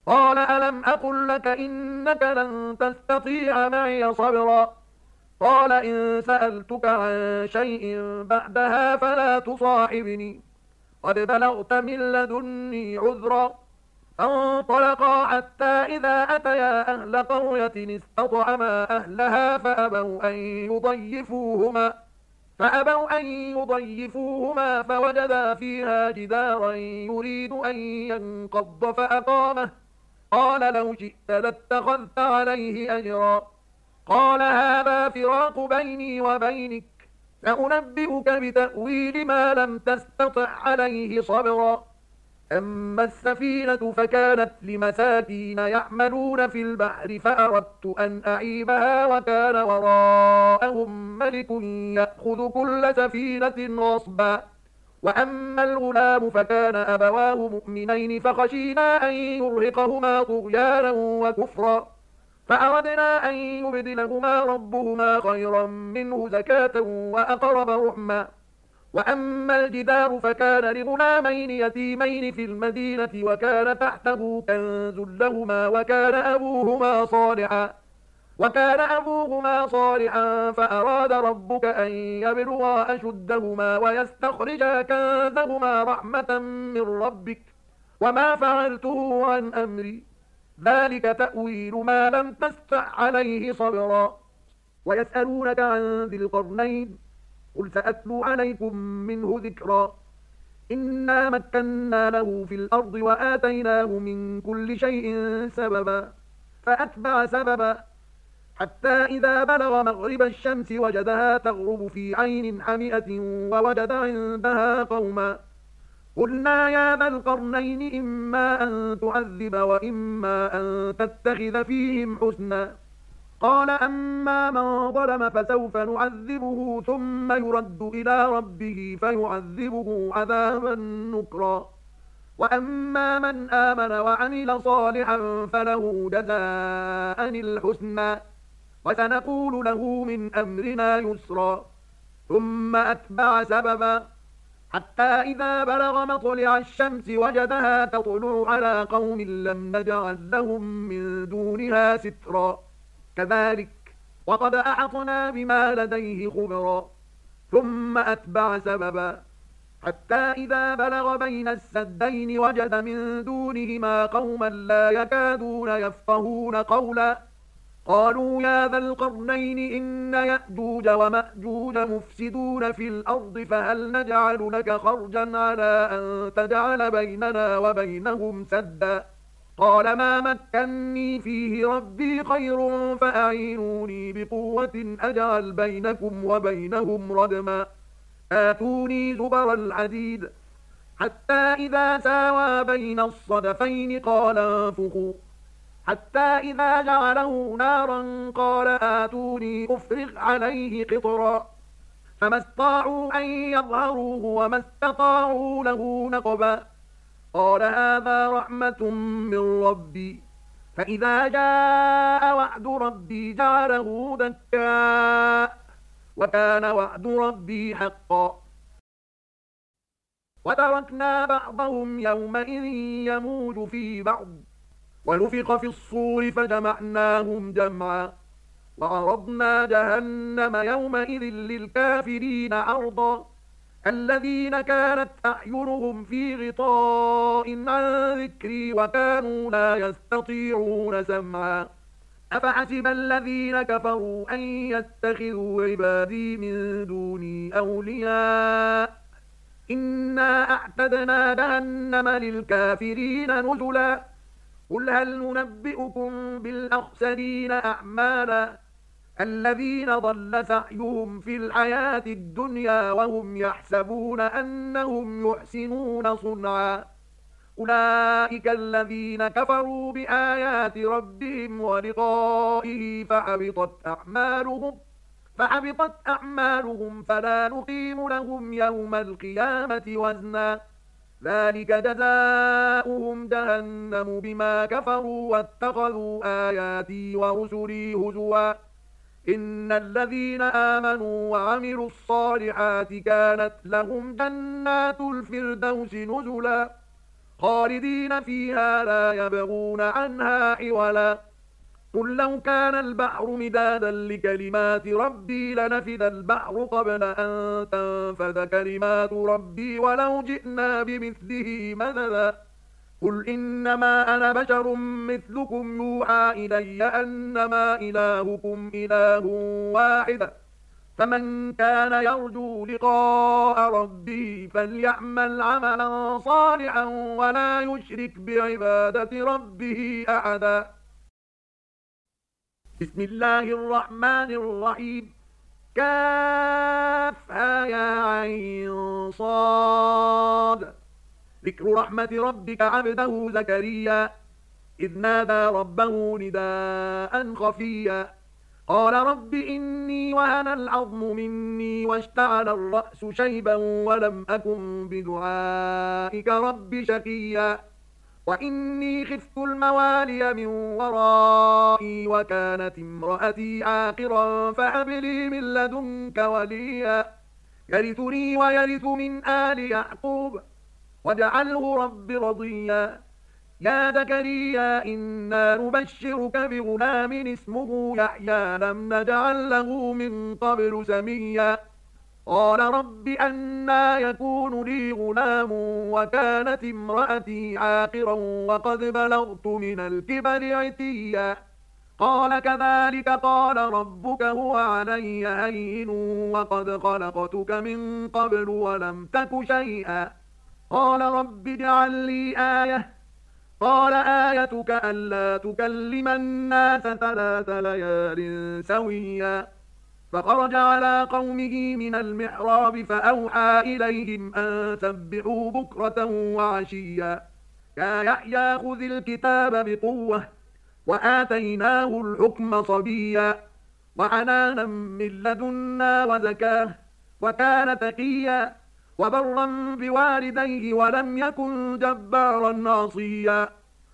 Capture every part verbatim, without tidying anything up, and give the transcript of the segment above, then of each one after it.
قال ألم أقل لك إنك لن تستطيع معي صبرا قال إن سألتك عن شيء بعدها فلا تصاحبني قد بلغت من لدني عذرا فانطلقا حتى إذا أتيا أهل قرية استطعما أهلها فأبوا أن يضيفوهما فأبوا أن يضيفوهما فوجدا فيها جدارا يريد أن ينقض فأقامه قال لو شئت لاتخذت عليه أجرا قال هذا فراق بيني وبينك سأنبئك بتأويل ما لم تستطع عليه صبرا أما السفينة فكانت لمساكين يعملون في البحر فأردت أن أعيبها وكان وراءهم ملك يأخذ كل سفينة غصبا وأما الغلام فكان أبواه مؤمنين فخشينا أن يرهقهما طغيانا وكفرا فأردنا أن يبدلهما ربهما خيرا منه زكاة وأقرب رحما وأما الجدار فكان لغلامين يتيمين في المدينة وكان تحته كنز لهما وكان أبوهما صالحا وكان أبوهما صالحا فأراد ربك أن يبلغا أشدهما ويستخرجا كنزهما رحمة من ربك وما فعلته عن أمري ذلك تأويل ما لم تستع عليه صبرا ويسألونك عن ذي القرنين قل سأتلو عليكم منه ذكرا إنا مكنا له في الأرض وآتيناه من كل شيء سببا فأتبع سببا حتى إذا بلغ مغرب الشمس وجدها تغرب في عين حمئة ووجد عندها قوما قلنا يا ذا القرنين إما أن تعذب وإما أن تتخذ فيهم حسنا قال أما من ظلم فسوف نعذبه ثم يرد إلى ربه فيعذبه عذابا نكرا وأما من آمن وعمل صالحا فله جزاء الحسنى وسنقول له من أمرنا يسرا ثم أتبع سببا حتى إذا بلغ مطلع الشمس وجدها تطلع على قوم لم نجعل لهم من دونها سترا كذلك وقد أحطنا بما لديه خبرا ثم أتبع سببا حتى إذا بلغ بين السدين وجد من دونهما قوما لا يكادون يفقهون قولا قالوا يا ذا القرنين إن يأجوج ومأجوج مفسدون في الأرض فهل نجعل لك خرجا على أن تجعل بيننا وبينهم سدا قال ما مكني فيه ربي خير فأعينوني بقوة أجعل بينكم وبينهم ردما آتوني زبر الحديد حتى إذا ساوى بين الصدفين قال انفخوا حتى إذا جعله نارا قال آتوني أفرغ عليه قطرا فما استطاعوا أن يظهروه وما استطاعوا له نقبا قال هذا رحمة من ربي فإذا جاء وعد ربي جعله دكاء وكان وعد ربي حقا وتركنا بعضهم يومئذ يموج في بعض ونفخ في الصور فجمعناهم جمعا وعرضنا جهنم يومئذ للكافرين عرضا الذين كانت أعينهم في غطاء عن ذكري وكانوا لا يستطيعون سمعا أفحسب الذين كفروا أن يتخذوا عبادي من دوني أولياء إنا أعتدنا جهنم للكافرين نزلا قل هل ننبئكم بالأخسرين أعمالا الذين ضل سعيهم في الحياة الدنيا وهم يحسبون أنهم يحسنون صنعا أولئك الذين كفروا بآيات ربهم ولقائه فحبطت أعمالهم فحبطت أعمالهم فلا نقيم لهم يوم القيامة وزنا ذلك جزاؤهم جهنم بما كفروا واتخذوا آياتي ورسلي هزوا إن الذين آمنوا وعملوا الصالحات كانت لهم جنات الفردوس نزلا خالدين فيها لا يبغون عنها حولا قل لو كان البحر مدادا لكلمات ربي لنفد البحر قبل أن تنفذ كلمات ربي ولو جئنا بمثله مددا قل إنما أنا بشر مثلكم يوحى إلي أنما إلهكم إله واحد فمن كان يرجو لقاء ربه فليعمل عملا صالحا ولا يشرك بعبادة ربه أحدا بسم الله الرحمن الرحيم كافها يا عين صاد ذكر رحمة ربك عبده زكريا إذ نادى ربه نداء خفيا قال رب إني وهن العظم مني واشتعل الرأس شيبا ولم أكن بدعائك رب شقيا وإني خفت الموالي من ورائي وكانت امرأتي عاقرا فهب لي من لدنك وليا يرثني ويرث من آل يعقوب واجعله رب رضيا يا زكريا إنا نبشرك بغلام اسمه يحيى لم نجعل له من قبل سميا قال رب أنى يكون لي غلام وكانت امرأتي عاقرا وقد بلغت من الكبر عتيا قال كذلك قال ربك هو علي هين وقد خلقتك من قبل ولم تك شيئا قال رب اجعل لي آية قال آيتك ألا تكلم الناس ثلاث ليال سويا فخرج على قومه من المحراب فأوحى إليهم أن سبحوا بكرة وعشيا يا يحيى خذ الكتاب بقوة وآتيناه الحكم صبيا وحنانا من لدنا وزكاه وكان تقيا وبرا بوالديه ولم يكن جبارا عصيا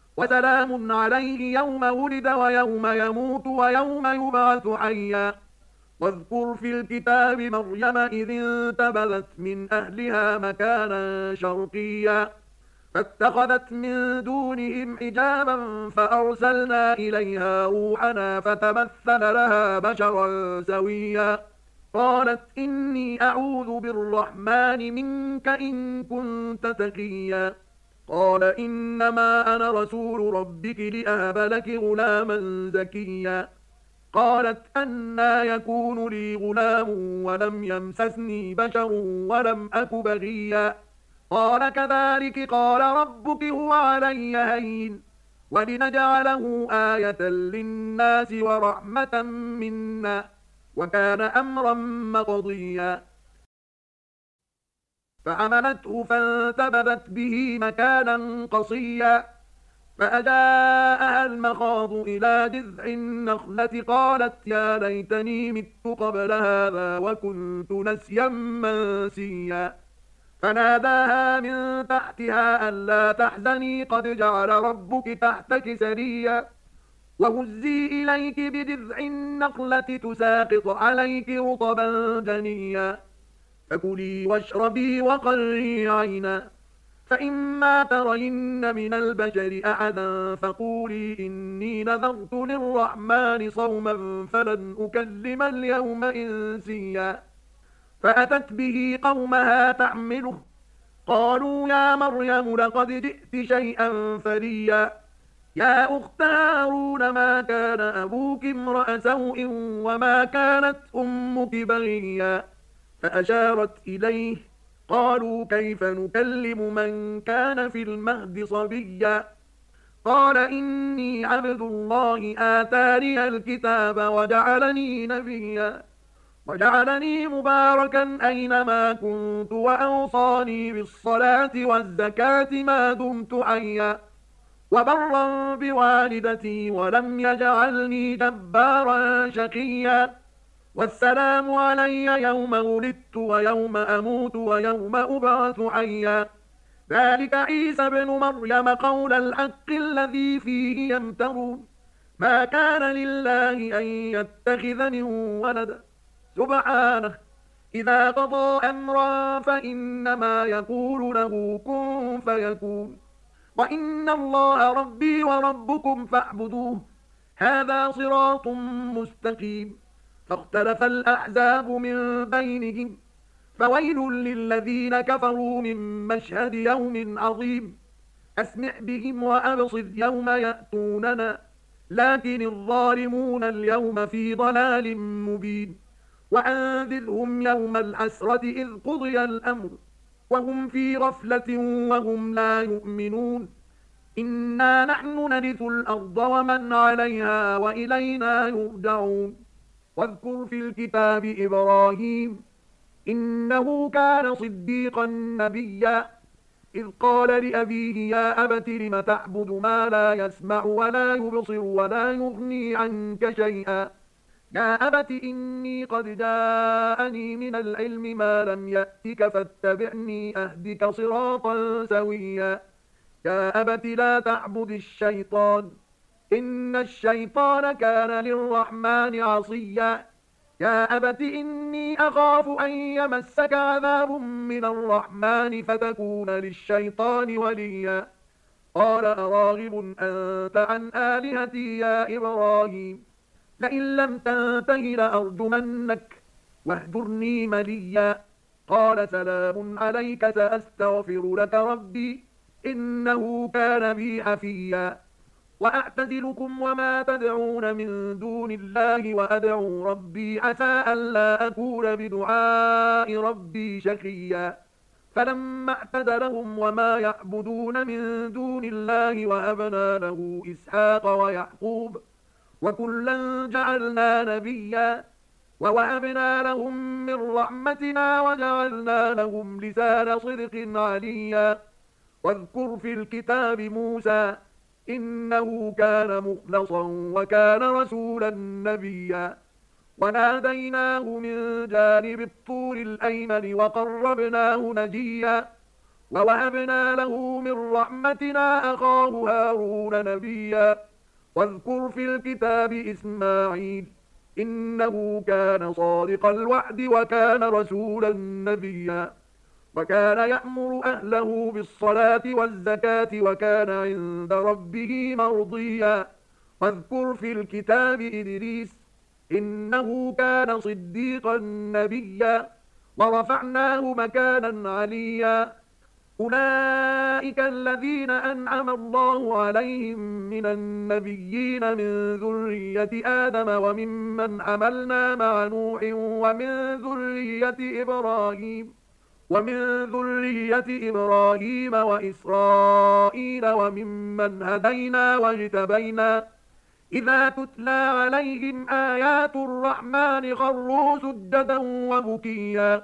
وسلام عليه يوم ولد ويوم يموت ويوم يبعث حيا واذكر في الكتاب مريم إذ انتبذت من أهلها مكانا شرقيا فاتخذت من دونهم حجابا فأرسلنا إليها روحنا فتمثل لها بشرا سويا قالت إني أعوذ بالرحمن منك إن كنت تقيا قال إنما أنا رسول ربك لأهب لك غلاما زكيا قالت أنى يكون لي غلام ولم يمسسني بشر ولم أك بغيا قال كذلك قال ربك هو علي هين ولنجعله آية للناس ورحمة منا وكان أمرا مقضيا فعملته فانتبذت به مكانا قصيا فأجاءها المخاض إلى جذع النخلة قالت يا ليتني مت قبل هذا وكنت نسيا منسيا فناداها من تحتها ألا تحزني قد جعل ربك تحتك سريا وهزي إليك بجذع النخلة تساقط عليك رطبا جنيا فكلي واشربي وقري عينا فإما ترين من البشر أحدا فقولي إني نذرت للرحمن صوما فلن أكلم اليوم إنسيا فأتت به قومها تحمله قالوا يا مريم لقد جئت شيئا فريا يا أخت هارون ما كان أبوك امرأ سوء وما كانت أمك بغيا فأشارت إليه قالوا كيف نكلم من كان في المهد صبيا قال إني عبد الله آتاني الكتاب وجعلني نبيا وجعلني مباركا أينما كنت وأوصاني بالصلاة والزكاة ما دمت حيا وبرا بوالدتي ولم يجعلني جبارا شقيا والسلام علي يوم ولدت ويوم أموت ويوم أبعث حيا ذلك عيسى بن مريم قول الحق الذي فيه يمترون ما كان لله أن يتخذ من ولد سبحانه إذا قضى أمرا فإنما يقول له كن فيكون وإن الله ربي وربكم فاعبدوه هذا صراط مستقيم فاختلف الأحزاب من بينهم فويل للذين كفروا من مشهد يوم عظيم أسمع بهم وأبصر يوم يأتوننا لكن الظالمون اليوم في ضلال مبين وأنذرهم يوم الحسرة إذ قضي الأمر وهم في غفلة وهم لا يؤمنون إنا نحن نرث الأرض ومن عليها وإلينا يرجعون واذكر في الكتاب إبراهيم إنه كان صديقا نبيا إذ قال لأبيه يا أبت لم تعبد ما لا يسمع ولا يبصر ولا يغني عنك شيئا يا أبت إني قد جاءني من العلم ما لم يأتك فاتبعني أهدك صراطا سويا يا أبت لا تعبد الشيطان إن الشيطان كان للرحمن عصيا يا أبت إني أخاف أن يمسك عذاب من الرحمن فتكون للشيطان وليا قال أراغب أنت عن آلهتي يا إبراهيم لئن لم تنته لأرجمنك واهجرني مليا قال سلام عليك سأستغفر لك ربي إنه كان بي حفيا وأعتزلكم وما تدعون من دون الله وأدعو ربي عسى ألا أكون بدعاء ربي شقيا فلما اعتزلهم وما يعبدون من دون الله وهبنا له إسحاق ويعقوب وكلا جعلنا نبيا ووهبنا لهم من رحمتنا وجعلنا لهم لسان صدق عليا واذكر في الكتاب موسى إنه كان مخلصا وكان رسولا نبيا وناديناه من جانب الطور الأيمن وقربناه نجيا ووهبنا له من رحمتنا أخاه هارون نبيا واذكر في الكتاب إسماعيل إنه كان صادق الوعد وكان رسولا نبيا وكان يأمر أهله بالصلاة والزكاة وكان عند ربه مرضيا واذكر في الكتاب إدريس إنه كان صديقا نبيا ورفعناه مكانا عليا أولئك الذين أنعم الله عليهم من النبيين من ذرية آدم وممن حملنا مع نوح ومن ذرية إبراهيم ومن ذرية إبراهيم وإسرائيل وممن هدينا واجتبينا إذا تتلى عليهم آيات الرحمن خروا سجدا وبكيا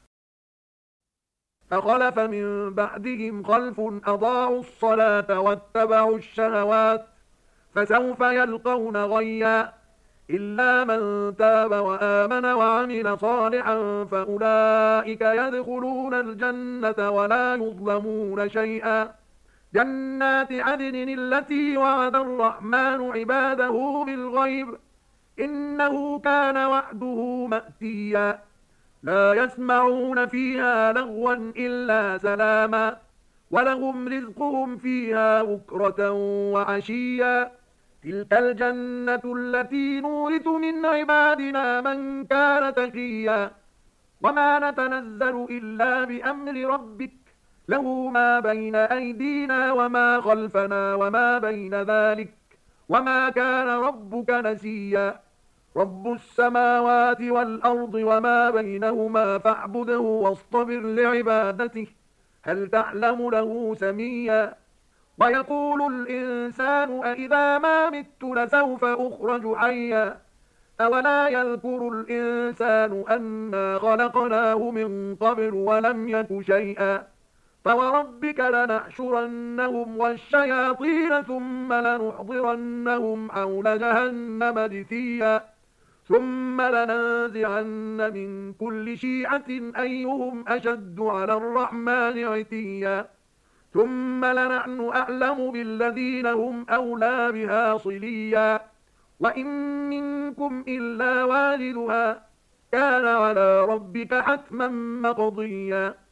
فخلف من بعدهم خلف أضاعوا الصلاة واتبعوا الشهوات فسوف يلقون غيا إلا من تاب وآمن وعمل صالحا فأولئك يدخلون الجنة ولا يظلمون شيئا جنات عدن التي وعد الرحمن عباده بالغيب إنه كان وعده مأتيا لا يسمعون فيها لغوا إلا سلاما ولهم رزقهم فيها بكرة وعشيا تلك الجنة التي نورث من عبادنا من كان تقيا وما نتنزل إلا بأمر ربك له ما بين أيدينا وما خلفنا وما بين ذلك وما كان ربك نسيا رب السماوات والأرض وما بينهما فاعبده واصطبر لعبادته هل تعلم له سميا ويقول الإنسان أإذا ما مت لسوف أخرج حيا أولا يذكر الإنسان أنا خلقناه من قبل ولم يك شيئا فوربك لنحشرنهم والشياطين ثم لنحضرنهم حول جهنم جثيا ثم لننزعن من كل شيعة أيهم أشد على الرحمن عتيا ثم لنحن أعلم بالذين هم أولى بها صليا وإن منكم إلا والدها كان على ربك حتما مقضيا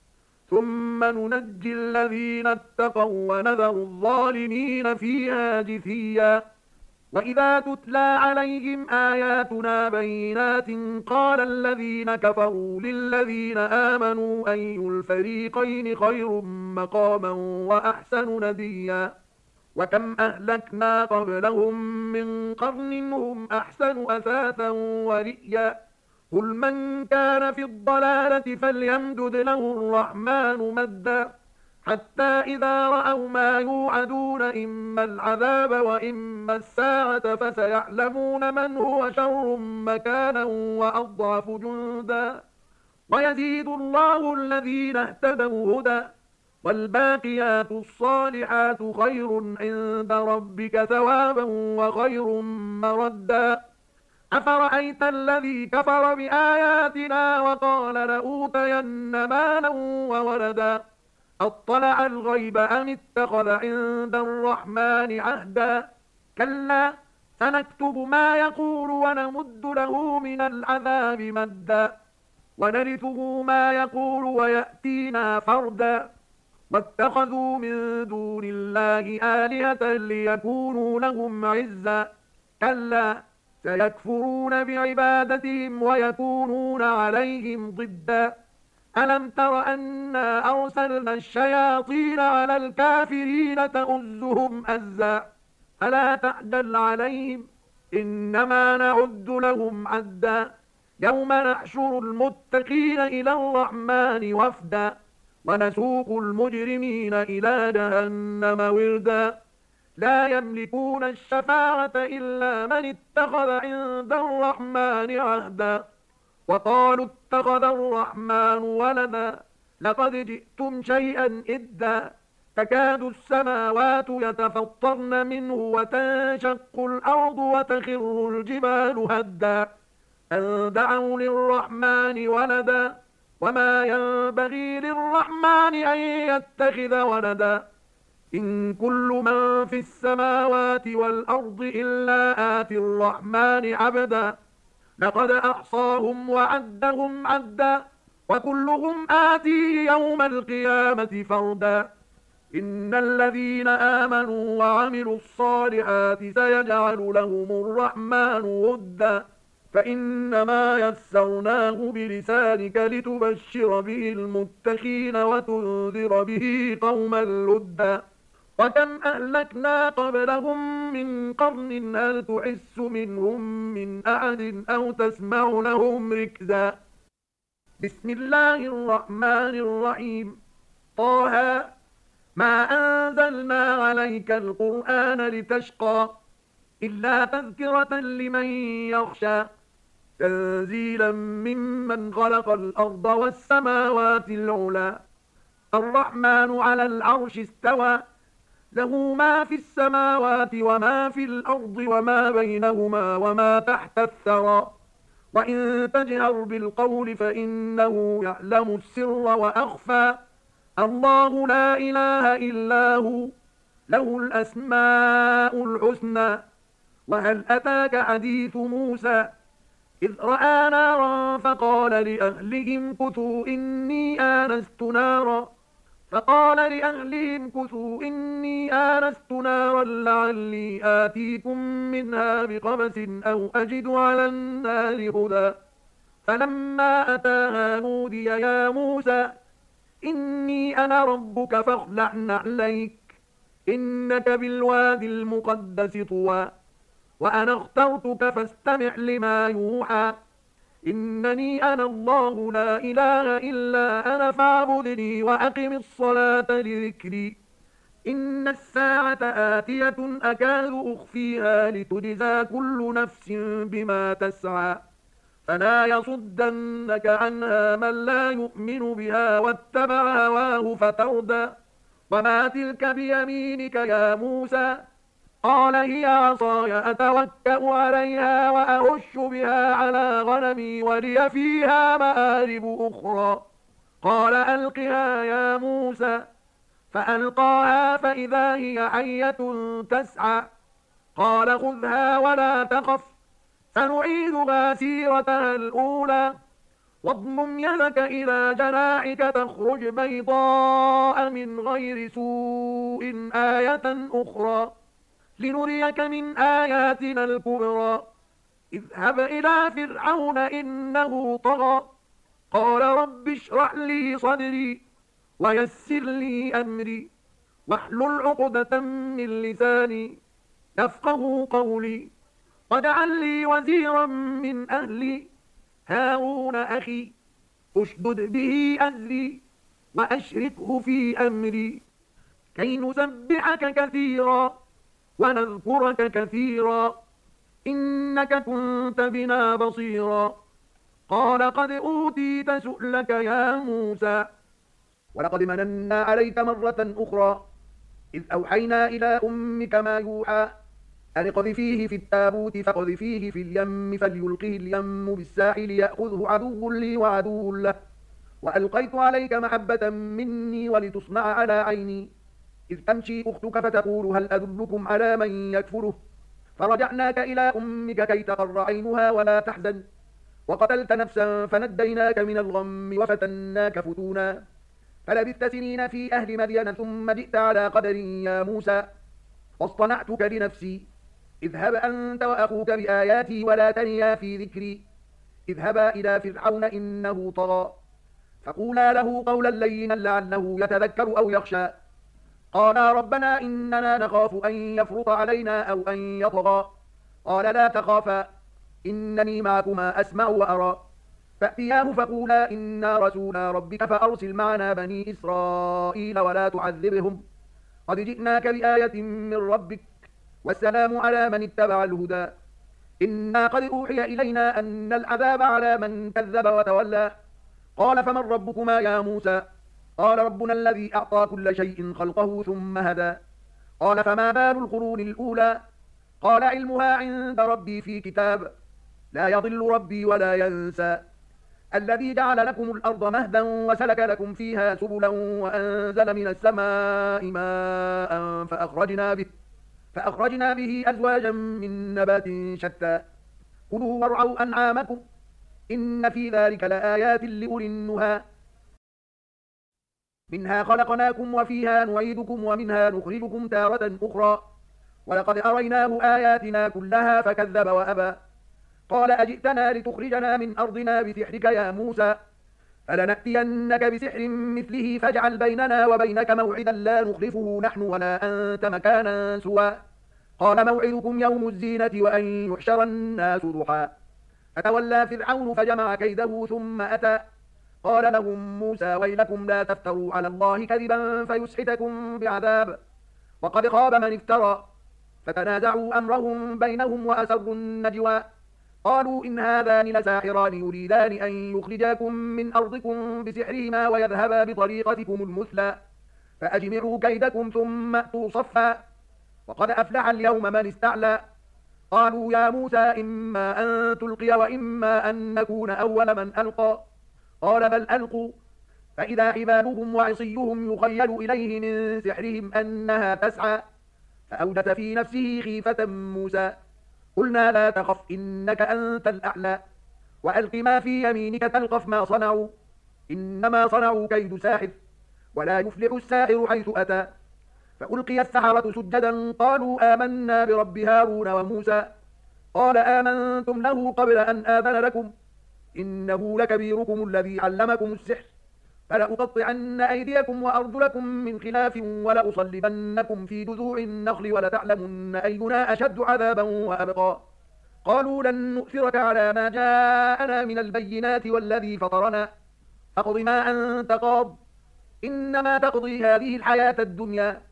ثم ننجي الذين اتقوا ونذر الظالمين فيها جثيا. وإذا تتلى عليهم آياتنا بينات قال الذين كفروا للذين آمنوا أي الفريقين خير مقاما وأحسن نديا. وكم أهلكنا قبلهم من قرن هم أحسن أثاثا ورئيا. قل من كان في الضلالة فليمدد له الرحمن مدا حتى إذا رأوا ما يوعدون إما العذاب وإما الساعة فسيعلمون من هو شر مكانا وأضعف جندا. ويزيد الله الذين اهتدوا هدى والباقيات الصالحات خير عند ربك ثوابا وخير مردا. أفرأيت الذي كفر بآياتنا وقال لأوتين مالا وولدا أطلع الغيب أم اتخذ عند الرحمن عهدا. كلا سنكتب ما يقول ونمد له من العذاب مدا ونرثه ما يقول ويأتينا فردا. واتخذوا من دون الله آلهة ليكونوا لهم عزا. كلا سيكفرون بعبادتهم ويكونون عليهم ضدا. ألم تر أنا أرسلنا الشياطين على الكافرين تؤزهم أزا. ألا تعجل عليهم إنما نعد لهم عدا. يوم نحشر المتقين إلى الرحمن وفدا ونسوق المجرمين إلى جهنم وردا. لا يملكون الشفاعة إلا من اتخذ عند الرحمن عهدا. وقالوا اتخذ الرحمن ولدا لقد جئتم شيئا إدا. تكاد السماوات يتفطرن منه وتنشق الأرض وتخر الجبال هدا أن دعوا للرحمن ولدا وما ينبغي للرحمن أن يتخذ ولدا. إن كل من في السماوات والأرض إلا آتي الرحمن عبدا. لقد أحصاهم وعدهم عدا وكلهم آتيه يوم القيامة فردا. إن الذين آمنوا وعملوا الصالحات سيجعل لهم الرحمن ودا فإنما يسرناه بلسانك لتبشر به المتقين وتنذر به قوما لدا. وكم أهلكنا قبلهم من قرن هل تحس منهم من أحد أو تسمع لهم ركزا. بسم الله الرحمن الرحيم. طه ما أنزلنا عليك القرآن لتشقى إلا تذكرة لمن يخشى تنزيلا ممن خلق الأرض والسماوات العلى. الرحمن على العرش استوى له ما في السماوات وما في الأرض وما بينهما وما تحت الثرى. وإن تجهر بالقول فإنه يعلم السر وأخفى. الله لا إله إلا هو له الأسماء الحسنى. وهل أتاك حديث موسى إذ رأى نارا فقال لأهلهم كثوا إني آنست نارا فقال لأهلهم كثوا إني آنست نارا لعلي آتيكم منها بقبس أو أجد على النار هدى. فلما أتاها نودي يا موسى إني أنا ربك فاخلع نعليك إنك بالوادي المقدس طوى وأنا اخترتك فاستمع لما يوحى. إنني أنا الله لا إله إلا أنا فاعبدني وأقم الصلاة لذكري. إن الساعة آتية أكاد أخفيها لتجزى كل نفس بما تسعى فلا يصدنك عنها من لا يؤمن بها واتبع هواه فتردى. وما تلك بيمينك يا موسى قال هي عصاي أتوكأ عليها وأهش بها على غنمي ولي فيها مآرب أخرى. قال ألقها يا موسى فألقاها فإذا هي حية تسعى. قال خذها ولا تخف سنعيدها سيرتها الأولى واضمم يدك إلى جناحك تخرج بيضاء من غير سوء آية أخرى لنريك من آياتنا الكبرى اذهب إلى فرعون إنه طغى قال رب اشرح لي صدري ويسر لي أمري واحلل عقدة من لساني يفقه قولي واجعل لي وزيرا من أهلي هارون أخي أشدد به أزري وأشركه في أمري كي نسبحك كثيرا ونذكرك كثيرا إنك كنت بنا بصيرا قال قد أوتيت سؤلك يا موسى ولقد مننا عليك مرة أخرى إذ أوحينا إلى أمك ما يوحى أن اقذفيه في التابوت فاقذفيه في اليم فليلقه اليم بالساحل يأخذه عدو لي وعدو له وألقيت عليك محبة مني ولتصنع على عيني إذ تمشي أختك فتقول هل أدلكم على من يكفره فرجعناك إلى أمك كي تقر عينها ولا تحزن وقتلت نفسا فنجيناك من الغم وفتناك فتونا فلبثت سنين في أهل مدين ثم جئت على قدر يا موسى واصطنعتك لنفسي اذهب أنت وأخوك بآياتي ولا تنيا في ذكري اذهبا إلى فرعون إنه طغى فقولا له قولا لينا لعله يتذكر أو يخشى قالا ربنا إننا نخاف أن يفرط علينا أو أن يطغى قال لا تخافا إنني معكما أسمع وأرى فأتياه فقولا إنا رسولا ربك فأرسل معنا بني إسرائيل ولا تعذبهم قد جئناك بآية من ربك والسلام على من اتبع الهدى إنا قد أوحي إلينا أن العذاب على من كذب وتولى قال فمن ربكما يا موسى قال ربنا الذي أعطى كل شيء خلقه ثم هدى قال فما بال القرون الأولى قال علمها عند ربي في كتاب لا يضل ربي ولا ينسى الذي جعل لكم الأرض مهدا وسلك لكم فيها سبلا وأنزل من السماء ماء فأخرجنا به فأخرجنا به أزواجا من نبات شتى كلوا وارعوا أنعامكم إن في ذلك لآيات لأولي النهى منها خلقناكم وفيها نعيدكم ومنها نخرجكم تارة أخرى ولقد أريناه آياتنا كلها فكذب وأبى قال أجئتنا لتخرجنا من أرضنا بسحرك يا موسى فلنأتينك بسحر مثله فاجعل بيننا وبينك موعدا لا نخلفه نحن ولا أنت مكانا سوى قال موعدكم يوم الزينة وأن يحشر الناس ضحى فتولى فرعون فجمع كيده ثم أتى قال لهم موسى ويلكم لا تفتروا على الله كذبا فيسحتكم بعذاب وقد خاب من افترى فتنازعوا أمرهم بينهم وأسروا النجوى قالوا إن هذان لساحران يريدان أن يخرجاكم من أرضكم بسحرهما ويذهبا بطريقتكم المثلى فأجمعوا كيدكم ثم أتوا صفا وقد أفلح اليوم من استعلى قالوا يا موسى إما أن تلقي وإما أن نكون أول من ألقى قال بل ألقوا فإذا حبالهم وعصيهم يخيل إليه من سحرهم أنها تسعى فأوجس في نفسه خيفة موسى قلنا لا تخف إنك أنت الأعلى وألق ما في يمينك تلقف ما صنعوا إنما صنعوا كيد ساحر ولا يفلح الساحر حيث أتى فألقي السحرة سجدا قالوا آمنا برب هارون وموسى قال آمنتم له قبل أن آذن لكم إنه لكبيركم الذي علمكم السحر فلأقطعن أيديكم وأرجلكم من خلاف ولأصلبنكم في جذوع النخل ولتعلمن أينا أشد عذابا وأبقى قالوا لن نؤثرك على ما جاءنا من البينات والذي فطرنا فاقض ما أنت قاض إنما تقضي هذه الحياة الدنيا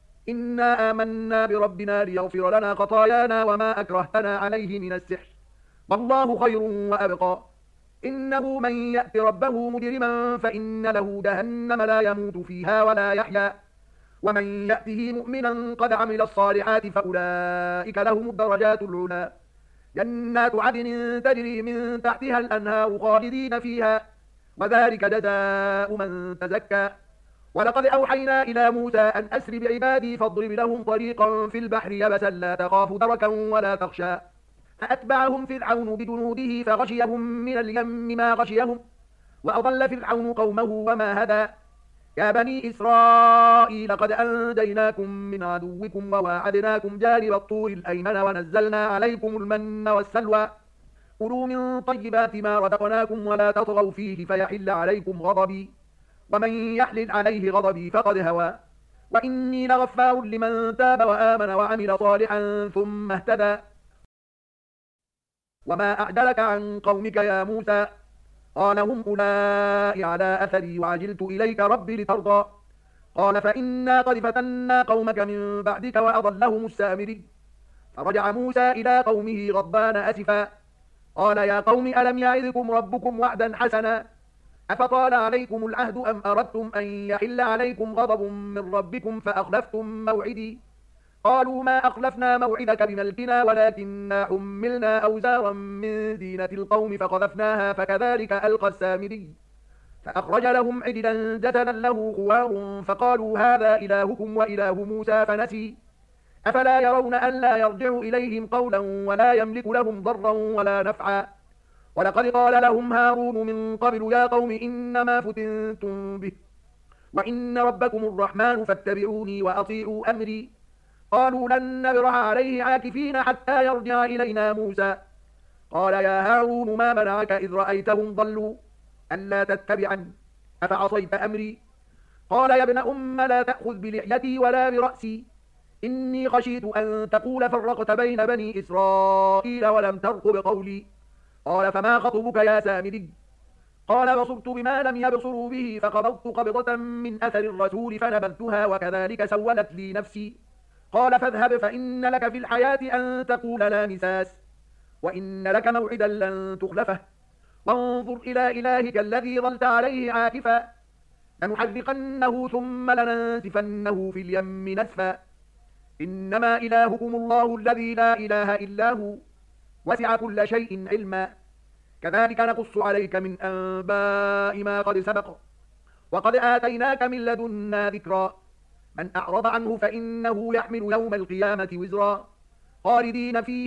إنا آمنا بربنا ليغفر لنا خطايانا وما أكرهتنا عليه من السحر والله خير وأبقى إنه من يأت ربه مجرما فإن له جهنم لا يموت فيها ولا يحيا ومن يأته مؤمنا قد عمل الصالحات فأولئك لهم الدرجات العلى جنات عدن تجري من تحتها الأنهار خالدين فيها وذلك جزاء من تزكى ولقد أوحينا إلى موسى أن أسر بعبادي فاضرب لهم طريقا في البحر يبسا لا تخاف دركا ولا تخشى فأتبعهم فرعون بجنوده فغشيهم من اليم ما غشيهم وأضل فرعون قومه وما هدى يا بني إسرائيل قد أنجيناكم من عدوكم وواعدناكم جانب الطور الأيمن ونزلنا عليكم المن والسلوى كلوا من طيبات ما رزقناكم ولا تطغوا فيه فيحل عليكم غضبي ومن يحلل عليه غضبي فقد هوى وإني لغفار لمن تاب وآمن وعمل صالحا ثم اهتدى وما أعجلك عن قومك يا موسى قال هم أولئك على أثري وعجلت إليك ربي لترضى قال فإنا قد فتنا قومك من بعدك وأضلهم السامري فرجع موسى إلى قومه غضبان أسفا قال يا قوم ألم يعظكم ربكم وعدا حسنا أفطال عليكم العهد أم أردتم أن يحل عليكم غضب من ربكم فأخلفتم موعدي قالوا ما أخلفنا موعدك بملكنا ولكننا حملنا أوزارا من زينة القوم فقذفناها فكذلك ألقى السامري فأخرج لهم عجلا جسدا له خوار فقالوا هذا إلهكم وإله موسى فنسي أفلا يرون ألا يرجع إليهم قولا ولا يملك لهم ضرا ولا نفعا ولقد قال لهم هارون من قبل يا قوم إنما فتنتم به وإن ربكم الرحمن فاتبعوني وأطيعوا أمري قالوا لن نبرح عليه عاكفين حتى يرجع إلينا موسى قال يا هارون ما منعك إذ رأيتهم ضلوا ألا تتبعني أفعصيت أمري قال يا ابن أم لا تأخذ بلحيتي ولا برأسي إني خشيت أن تقول فرقت بين بني إسرائيل ولم ترقب قولي قال فما خطبك يا سامري قال بصرت بما لم يبصروا به فقبضت قبضة من أثر الرسول فنبذتها وكذلك سولت لي نفسي قال فاذهب فإن لك في الحياة أن تقول لا مساس وإن لك موعدا لن تخلفه وانظر إلى إلهك الذي ظلت عليه عاكفا لنحرقنه ثم لننسفنه في اليم نسفا إنما إلهكم الله الذي لا إله إلا هو وسع كل شيء علما كذلك نقص عليك من أنباء ما قد سبق وقد آتيناك من لدنا ذكرا من أعرض عنه فإنه يحمل يوم القيامة وزرا خالدين فيه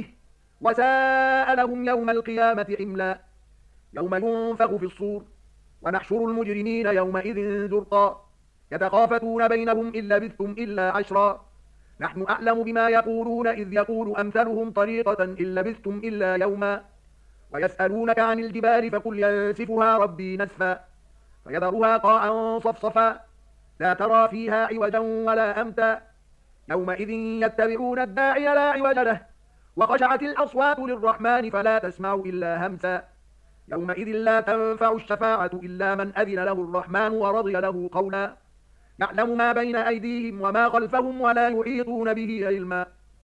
وساء لهم يوم القيامة حملا يوم ينفخ في الصور ونحشر المجرمين يومئذ زرقا يتخافتون بينهم إن لبثتم إلا عشرا نحن أعلم بما يقولون إذ يقول أمثلهم طريقة إن لبثتم إلا يوما ويسألونك عن الجبال فقل ينسفها ربي نسفا فيذرها قاعا صفصفا لا ترى فيها عوجا ولا أمتا يومئذ يتبعون الداعي لا عوج له وخشعت الأصوات للرحمن فلا تسمع إلا همسا يومئذ لا تنفع الشفاعة إلا من أذن له الرحمن ورضي له قولا يعلم ما بين أيديهم وما خلفهم ولا يحيطون به علما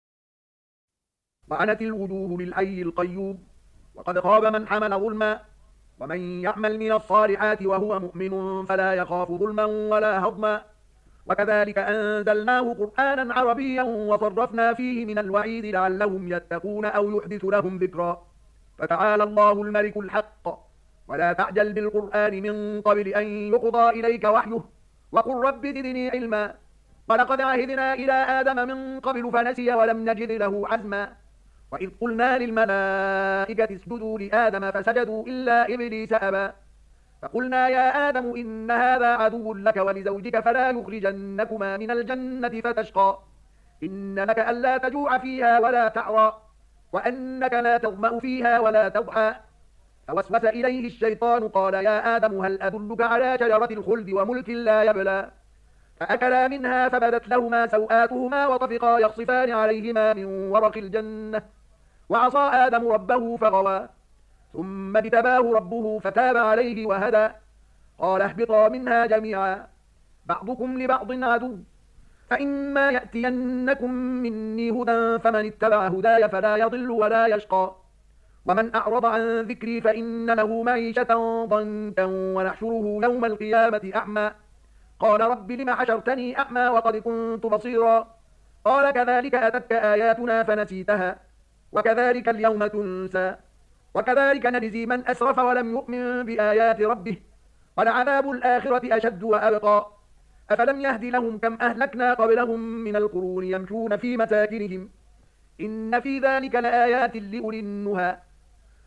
وعنت الوجوه للحي القيوم وقد خاب من حمل ظلما ومن يعمل من الصالحات وهو مؤمن فلا يخاف ظلما ولا هضما وكذلك أنزلناه قرآنا عربيا وصرفنا فيه من الوعيد لعلهم يتقون أو يحدث لهم ذكرا فتعالى الله الملك الحق ولا تعجل بالقرآن من قبل أن يقضى إليك وحيه وقل رب زدني علما ولقد عهدنا إلى آدم من قبل فنسي ولم نجد له عزما وإذ قلنا للملائكة اسجدوا لآدم فسجدوا إلا إبليس أبى فقلنا يا آدم إن هذا عدو لك ولزوجك فلا يخرجنكما من الجنة فتشقى إن لك ألا تجوع فيها ولا تعرى وأنك لا تظمأ فيها ولا تضحى فوسوس إليه الشيطان قال يا آدم هل أدلك على شجرة الخلد وملك لا يبلى فأكلا منها فبدت لهما سوآتهما وطفقا يخصفان عليهما من ورق الجنة وعصى آدم ربه فغوى ثم اجتباه ربه فتاب عليه وهدى قال اهبطا منها جميعا بعضكم لبعض عدو فإما يأتينكم مني هدى فمن اتبع هداي فلا يضل ولا يشقى ومن أعرض عن ذكري فإن له معيشة ضنكا ونحشره يوم القيامة أعمى قال رب لم حشرتني أعمى وقد كنت بصيرا قال كذلك أتتك آياتنا فنسيتها وكذلك اليوم تنسى وكذلك نجزي من أسرف ولم يؤمن بآيات ربه ولعذاب الآخرة أشد وأبقى أفلم يهد لهم كم أهلكنا قبلهم من القرون يمشون في مساكنهم إن في ذلك لآيات لأولي النهى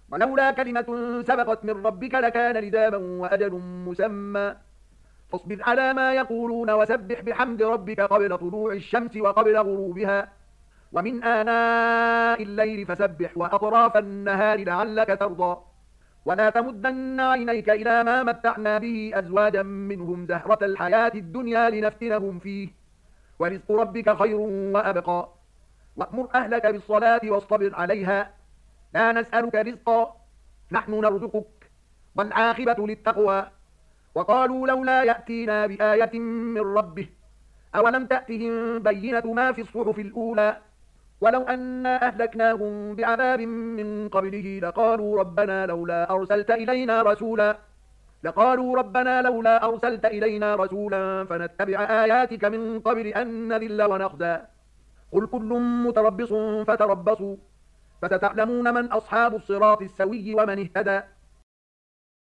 ولولا كلمة سبقت من ربك لكان لزاما وأجل مسمى فاصبر على ما يقولون وسبح بحمد ربك قبل طلوع الشمس وقبل غروبها ومن آناء الليل فسبح وأطراف النهار لعلك ترضى ولا تمدن عينيك إلى ما متعنا به أزواجا منهم زهرة الحياة الدنيا لنفتنهم فيه ورزق ربك خير وأبقى وأمر أهلك بالصلاة واصطبر عليها لا نسألك رزقا نحن نرزقك والعاقبة للتقوى وقالوا لولا يأتينا بآية من ربه أولم تأتهم بينة ما في الصحف الأولى ولو أنا أهلكناهم بعذاب من قبله لقالوا ربنا لولا أرسلت إلينا رسولا لقالوا ربنا لولا أرسلت إلينا رسولا فنتبع آياتك من قبل أن نذل ونخزى قل كل متربص فتربصوا فستعلمون من أصحاب الصراط السوي ومن اهتدى